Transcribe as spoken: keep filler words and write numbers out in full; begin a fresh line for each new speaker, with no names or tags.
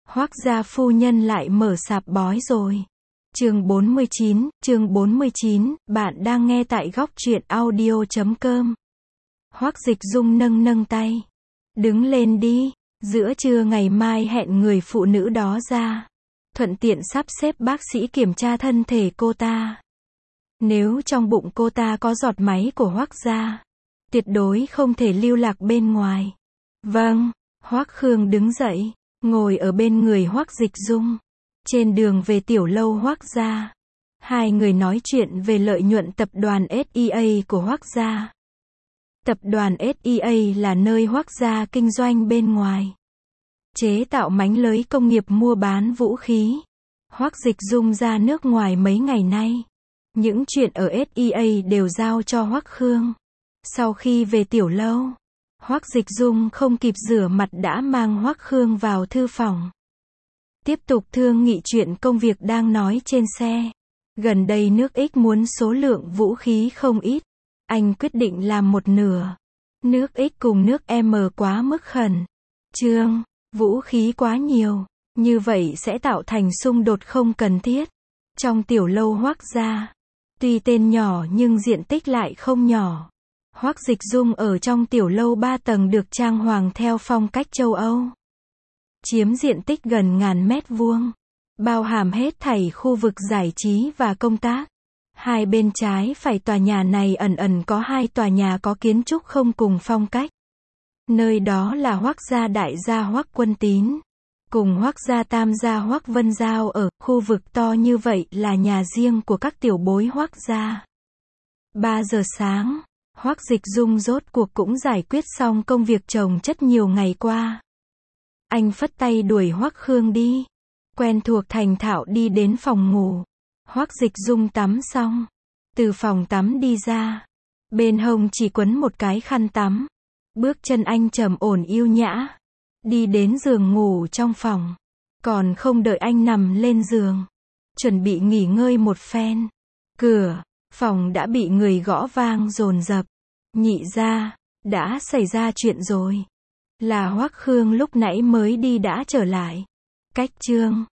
Hoác gia phu nhân lại mở sạp bói rồi. Chương bốn mươi chín, chương bốn mươi chín, bạn đang nghe tại góc truyện audio chấm com. Hoác Dịch Dung nâng nâng tay. Đứng lên đi, giữa trưa ngày mai hẹn người phụ nữ đó ra. Thuận tiện sắp xếp bác sĩ kiểm tra thân thể cô ta. Nếu trong bụng cô ta có giọt máy của Hoác gia, tuyệt đối không thể lưu lạc bên ngoài. Vâng, Hoác Khương đứng dậy, ngồi ở bên người Hoác Dịch Dung. Trên đường về tiểu lâu Hoác gia, hai người nói chuyện về lợi nhuận tập đoàn ét e a của Hoác gia. Tập đoàn ét e a là nơi Hoác gia kinh doanh bên ngoài, chế tạo mánh lới công nghiệp mua bán vũ khí. Hoác Dịch Dung ra nước ngoài mấy ngày nay, những chuyện ở ét e a đều giao cho Hoác Khương. Sau khi về tiểu lâu, Hoác Dịch Dung không kịp rửa mặt đã mang Hoác Khương vào thư phòng. Tiếp tục thương nghị chuyện công việc đang nói trên xe. Gần đây nước X muốn số lượng vũ khí không ít. Anh quyết định làm một nửa. Nước X cùng nước M quá mức khẩn trương, vũ khí quá nhiều, như vậy sẽ tạo thành xung đột không cần thiết. Trong tiểu lâu Hoác gia, tuy tên nhỏ nhưng diện tích lại không nhỏ. Hoác Dịch Dung ở trong tiểu lâu ba tầng được trang hoàng theo phong cách châu Âu, chiếm diện tích gần ngàn mét vuông, bao hàm hết thảy khu vực giải trí và công tác. Hai bên trái phải tòa nhà này ẩn ẩn có hai tòa nhà có kiến trúc không cùng phong cách. Nơi đó là Hoác gia đại gia Hoác Quân Tín, cùng Hoác gia tam gia Hoác Vân Giao ở. Khu vực to như vậy là nhà riêng của các tiểu bối Hoác gia. ba giờ sáng, Hoác Dịch Dung rốt cuộc cũng giải quyết xong công việc chồng chất nhiều ngày qua. Anh phất tay đuổi Hoác Khương đi. Quen thuộc thành thạo đi đến phòng ngủ. Hoác Dịch Dung tắm xong, từ phòng tắm đi ra. Bên hông chỉ quấn một cái khăn tắm. Bước chân anh trầm ổn yêu nhã, đi đến giường ngủ trong phòng. Còn không đợi anh nằm lên giường, chuẩn bị nghỉ ngơi một phen, cửa phòng đã bị người gõ vang dồn dập. Nhị gia, đã xảy ra chuyện rồi. Là Hoác Khương lúc nãy mới đi đã trở lại. Cách chương